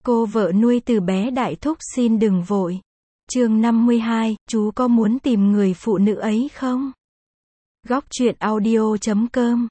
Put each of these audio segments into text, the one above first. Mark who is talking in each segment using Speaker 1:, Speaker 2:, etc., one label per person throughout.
Speaker 1: Cô vợ nuôi từ bé Đại Thúc xin đừng vội. Chương 52, chú có muốn tìm người phụ nữ ấy không? Góc truyện audio.com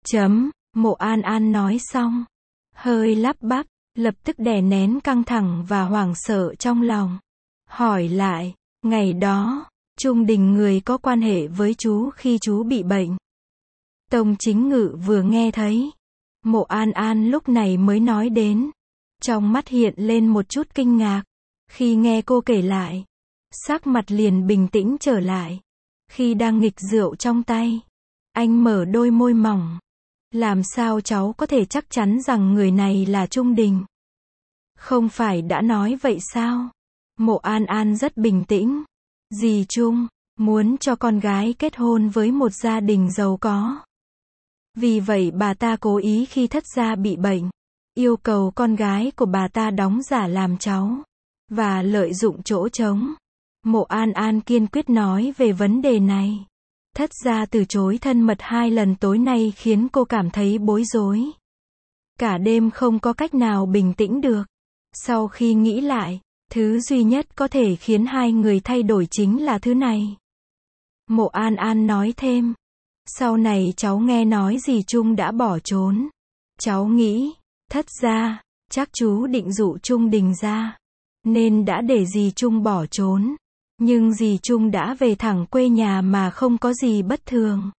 Speaker 1: Mộ An An nói xong, hơi lắp bắp, lập tức đè nén căng thẳng và hoảng sợ trong lòng. Hỏi lại, ngày đó, Trung Đình người có quan hệ với chú khi chú bị bệnh. Tông Chính Ngự vừa nghe thấy, Mộ An An lúc này mới nói đến. Trong mắt hiện lên một chút kinh ngạc. Khi nghe cô kể lại, sắc mặt liền bình tĩnh trở lại. Khi đang nghịch rượu trong tay, anh mở đôi môi mỏng. Làm sao cháu có thể chắc chắn rằng người này là Trung Đình? Không phải đã nói vậy sao? Mộ An An rất bình tĩnh. Dì Trung muốn cho con gái kết hôn với một gia đình giàu có. Vì vậy bà ta cố ý khi Thất gia bị bệnh, yêu cầu con gái của bà ta đóng giả làm cháu, và lợi dụng chỗ trống. Mộ An An kiên quyết nói về vấn đề này. Thất gia từ chối thân mật 2 lần tối nay khiến cô cảm thấy bối rối. Cả đêm không có cách nào bình tĩnh được. Sau khi nghĩ lại, thứ duy nhất có thể khiến hai người thay đổi chính là thứ này. Mộ An An nói thêm. Sau này cháu nghe nói dì Trung đã bỏ trốn. Cháu nghĩ, Thất gia, chắc chú định dụ Trung Đình ra, nên đã để dì Trung bỏ trốn. Nhưng dì Trung đã về thẳng quê nhà mà không có gì bất thường.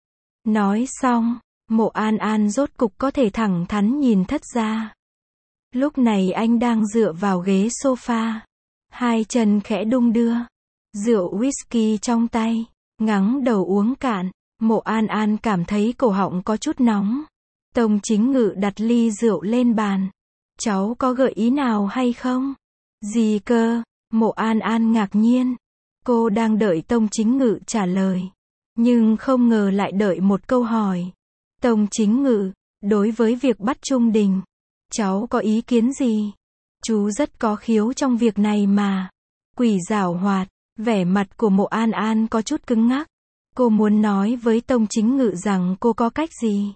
Speaker 1: Nói xong, Mộ An An rốt cục có thể thẳng thắn nhìn Thất gia. Lúc này anh đang dựa vào ghế sofa, hai chân khẽ đung đưa, rượu whisky trong tay, ngắng đầu uống cạn. Mộ An An cảm thấy cổ họng có chút nóng. Tông Chính Ngự đặt ly rượu lên bàn. Cháu có gợi ý nào hay không? Gì cơ? Mộ An An ngạc nhiên. Cô đang đợi Tông Chính Ngự trả lời. Nhưng không ngờ lại đợi một câu hỏi. Tông Chính Ngự, đối với việc bắt Trung Đình, cháu có ý kiến gì? Chú rất có khiếu trong việc này mà. Quỷ giảo hoạt, vẻ mặt của Mộ An An có chút cứng ngắc. Cô muốn nói với Tông Chính Ngự rằng cô có cách gì.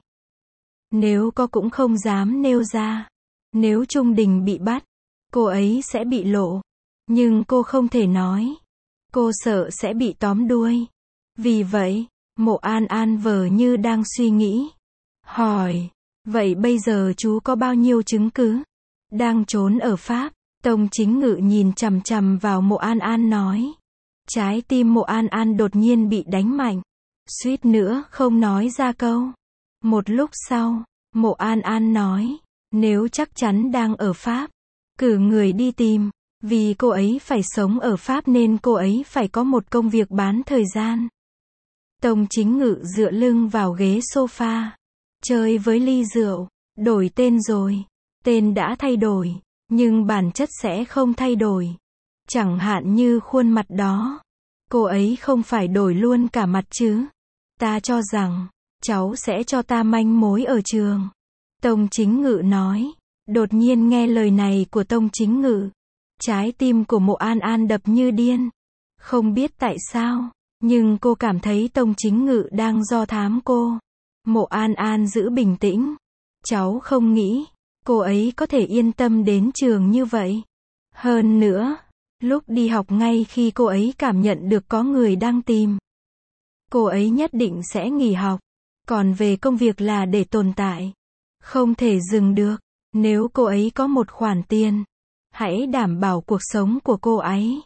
Speaker 1: Nếu có cũng không dám nêu ra. Nếu Trung Đình bị bắt, cô ấy sẽ bị lộ. Nhưng cô không thể nói. Cô sợ sẽ bị tóm đuôi. Vì vậy, Mộ An An vờ như đang suy nghĩ. Hỏi, vậy bây giờ chú có bao nhiêu chứng cứ? Đang trốn ở Pháp. Tông Chính Ngự nhìn chằm chằm vào Mộ An An nói. Trái tim Mộ An An đột nhiên bị đánh mạnh. Suýt nữa không nói ra câu. Một lúc sau, Mộ An An nói. Nếu chắc chắn đang ở Pháp, cử người đi tìm. Vì cô ấy phải sống ở Pháp nên cô ấy phải có một công việc bán thời gian. Tông Chính Ngự dựa lưng vào ghế sofa. Chơi với ly rượu. Đổi tên rồi. Tên đã thay đổi. Nhưng bản chất sẽ không thay đổi. Chẳng hạn như khuôn mặt đó. Cô ấy không phải đổi luôn cả mặt chứ. Ta cho rằng, cháu sẽ cho ta manh mối ở trường. Tông Chính Ngự nói. Đột nhiên nghe lời này của Tông Chính Ngự. Trái tim của Mộ An An đập như điên. Không biết tại sao, nhưng cô cảm thấy Tông Chính Ngự đang do thám cô. Mộ An An giữ bình tĩnh. Cháu không nghĩ, cô ấy có thể yên tâm đến trường như vậy. Hơn nữa, lúc đi học ngay khi cô ấy cảm nhận được có người đang tìm, cô ấy nhất định sẽ nghỉ học. Còn về công việc là để tồn tại. Không thể dừng được. Nếu cô ấy có một khoản tiền, hãy đảm bảo cuộc sống của cô ấy.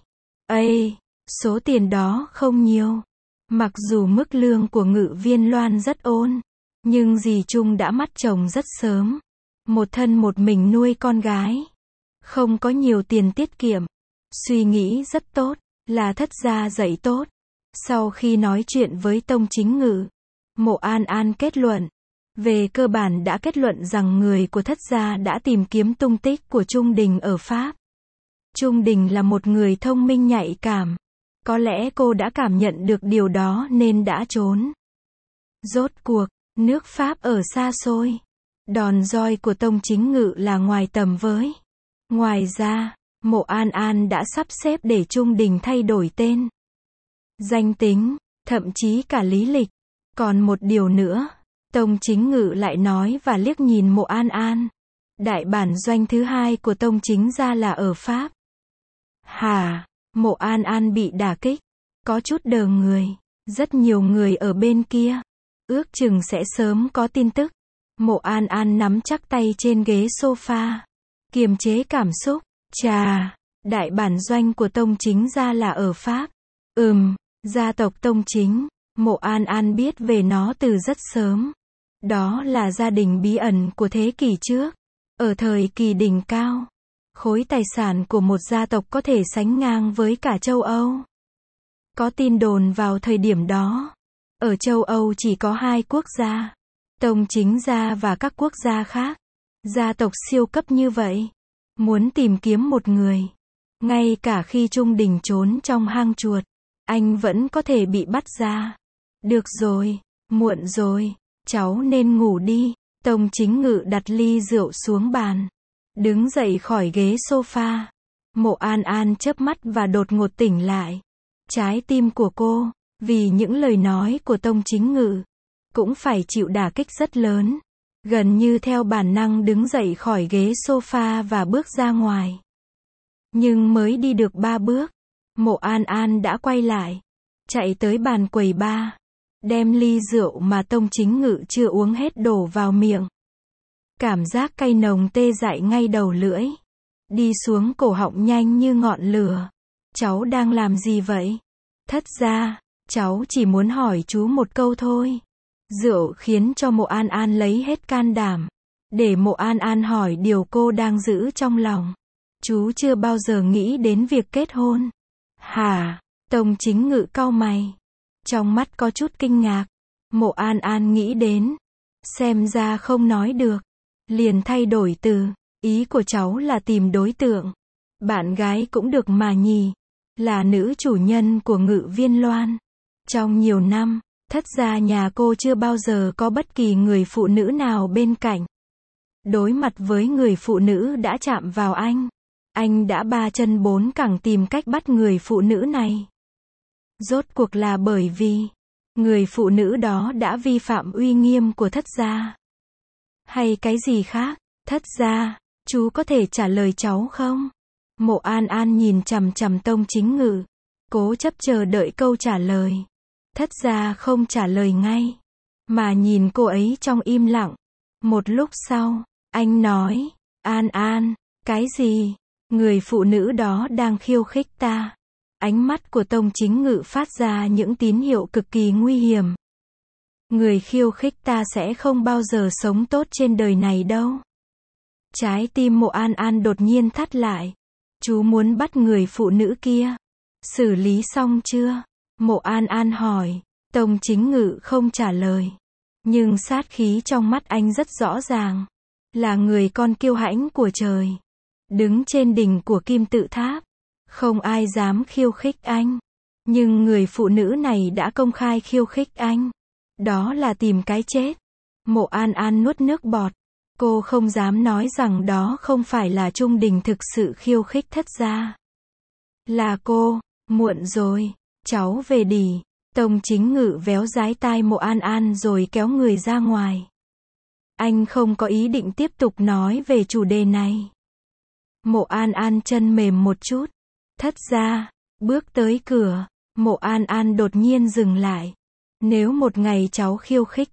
Speaker 1: Số tiền đó không nhiều. Mặc dù mức lương của Ngự Viên Loan rất ổn, nhưng dì Trung đã mất chồng rất sớm. Một thân một mình nuôi con gái. Không có nhiều tiền tiết kiệm. Suy nghĩ rất tốt, là Thất gia dạy tốt. Sau khi nói chuyện với Tông Chính Ngự, Mộ An An kết luận. Về cơ bản đã kết luận rằng người của Thất gia đã tìm kiếm tung tích của Trung Đình ở Pháp. Trung Đình là một người thông minh nhạy cảm. Có lẽ cô đã cảm nhận được điều đó nên đã trốn. Rốt cuộc, nước Pháp ở xa xôi. Đòn roi của Tông Chính Ngự là ngoài tầm với. Ngoài ra, Mộ An An đã sắp xếp để Trung Đình thay đổi tên, danh tính, thậm chí cả lý lịch. Còn một điều nữa, Tông Chính Ngự lại nói và liếc nhìn Mộ An An. Đại bản doanh thứ hai của Tông Chính Gia là ở Pháp. Hả? Mộ An An bị đả kích, có chút đờ người. Rất nhiều người ở bên kia, ước chừng sẽ sớm có tin tức. Mộ An An nắm chắc tay trên ghế sofa, kiềm chế cảm xúc. Chà, đại bản doanh của Tông Chính Gia là ở Pháp. Gia tộc Tông Chính, Mộ An An biết về nó từ rất sớm. Đó là gia đình bí ẩn của thế kỷ trước. Ở thời kỳ đỉnh cao, khối tài sản của một gia tộc có thể sánh ngang với cả châu Âu. Có tin đồn vào thời điểm đó, ở châu Âu chỉ có 2 quốc gia, Tông Chính Gia và các quốc gia khác. Gia tộc siêu cấp như vậy, muốn tìm kiếm một người, ngay cả khi Trung Đình trốn trong hang chuột, anh vẫn có thể bị bắt ra. Được rồi, muộn rồi, cháu nên ngủ đi. Tông Chính Ngự đặt ly rượu xuống bàn, đứng dậy khỏi ghế sofa. Mộ An An chớp mắt và đột ngột tỉnh lại. Trái tim của cô, vì những lời nói của Tông Chính Ngự, cũng phải chịu đả kích rất lớn. Gần như theo bản năng đứng dậy khỏi ghế sofa và bước ra ngoài. Nhưng mới đi được 3 bước, Mộ An An đã quay lại, chạy tới bàn quầy bar, đem ly rượu mà Tông Chính Ngự chưa uống hết đổ vào miệng. Cảm giác cay nồng tê dại ngay đầu lưỡi, đi xuống cổ họng nhanh như ngọn lửa. Cháu đang làm gì vậy? Thất gia, cháu chỉ muốn hỏi chú một câu thôi. Rượu khiến cho Mộ An An lấy hết can đảm, để Mộ An An hỏi điều cô đang giữ trong lòng. Chú chưa bao giờ nghĩ đến việc kết hôn. Hả? Tông Chính Ngự cau mày, trong mắt có chút kinh ngạc. Mộ An An nghĩ đến, xem ra không nói được, liền thay đổi từ, ý của cháu là tìm đối tượng. Bạn gái cũng được mà nhỉ, là nữ chủ nhân của Ngự Viên Loan. Trong nhiều năm, thất gia nhà cô chưa bao giờ có bất kỳ người phụ nữ nào bên cạnh. Đối mặt với người phụ nữ đã chạm vào anh đã 3 chân 4 cẳng tìm cách bắt người phụ nữ này. Rốt cuộc là bởi vì người phụ nữ đó đã vi phạm uy nghiêm của thất gia, hay cái gì khác? Thất gia, chú có thể trả lời cháu không? Mộ An An nhìn chằm chằm Tông Chính Ngự, cố chấp chờ đợi câu trả lời. Thất gia không trả lời ngay, mà nhìn cô ấy trong im lặng. Một lúc sau, anh nói, An An, cái gì? Người phụ nữ đó đang khiêu khích ta. Ánh mắt của Tông Chính Ngự phát ra những tín hiệu cực kỳ nguy hiểm. Người khiêu khích ta sẽ không bao giờ sống tốt trên đời này đâu. Trái tim Mộ An An đột nhiên thắt lại. Chú muốn bắt người phụ nữ kia. Xử lý xong chưa? Mộ An An hỏi. Tông Chính Ngự không trả lời. Nhưng sát khí trong mắt anh rất rõ ràng. Là người con kiêu hãnh của trời. Đứng trên đỉnh của kim tự tháp. Không ai dám khiêu khích anh. Nhưng người phụ nữ này đã công khai khiêu khích anh. Đó là tìm cái chết. Mộ An An nuốt nước bọt. Cô không dám nói rằng đó không phải là Trung Đình thực sự khiêu khích thất gia. Là cô. Muộn rồi. Cháu về đi. Tông Chính Ngự véo dái tai Mộ An An rồi kéo người ra ngoài. Anh không có ý định tiếp tục nói về chủ đề này. Mộ An An chân mềm một chút. Thất gia, bước tới cửa, Mộ An An đột nhiên dừng lại. Nếu một ngày cháu khiêu khích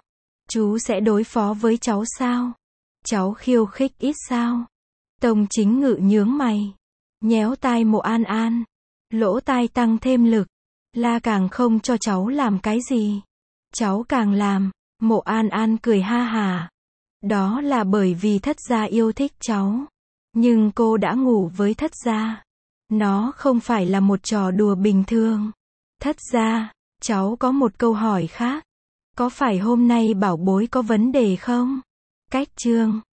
Speaker 1: chú sẽ đối phó với cháu sao? Cháu khiêu khích ít sao? Tông Chính Ngự nhướng mày, nhéo tai Mộ An An, lỗ tai tăng thêm lực, la càng không cho cháu làm cái gì. Cháu càng làm. Mộ An An cười ha hả. Đó là bởi vì thất gia yêu thích cháu. Nhưng cô đã ngủ với thất gia. Nó không phải là một trò đùa bình thường. Thất gia, cháu có một câu hỏi khác. Có phải hôm nay bảo bối có vấn đề không? Cách chương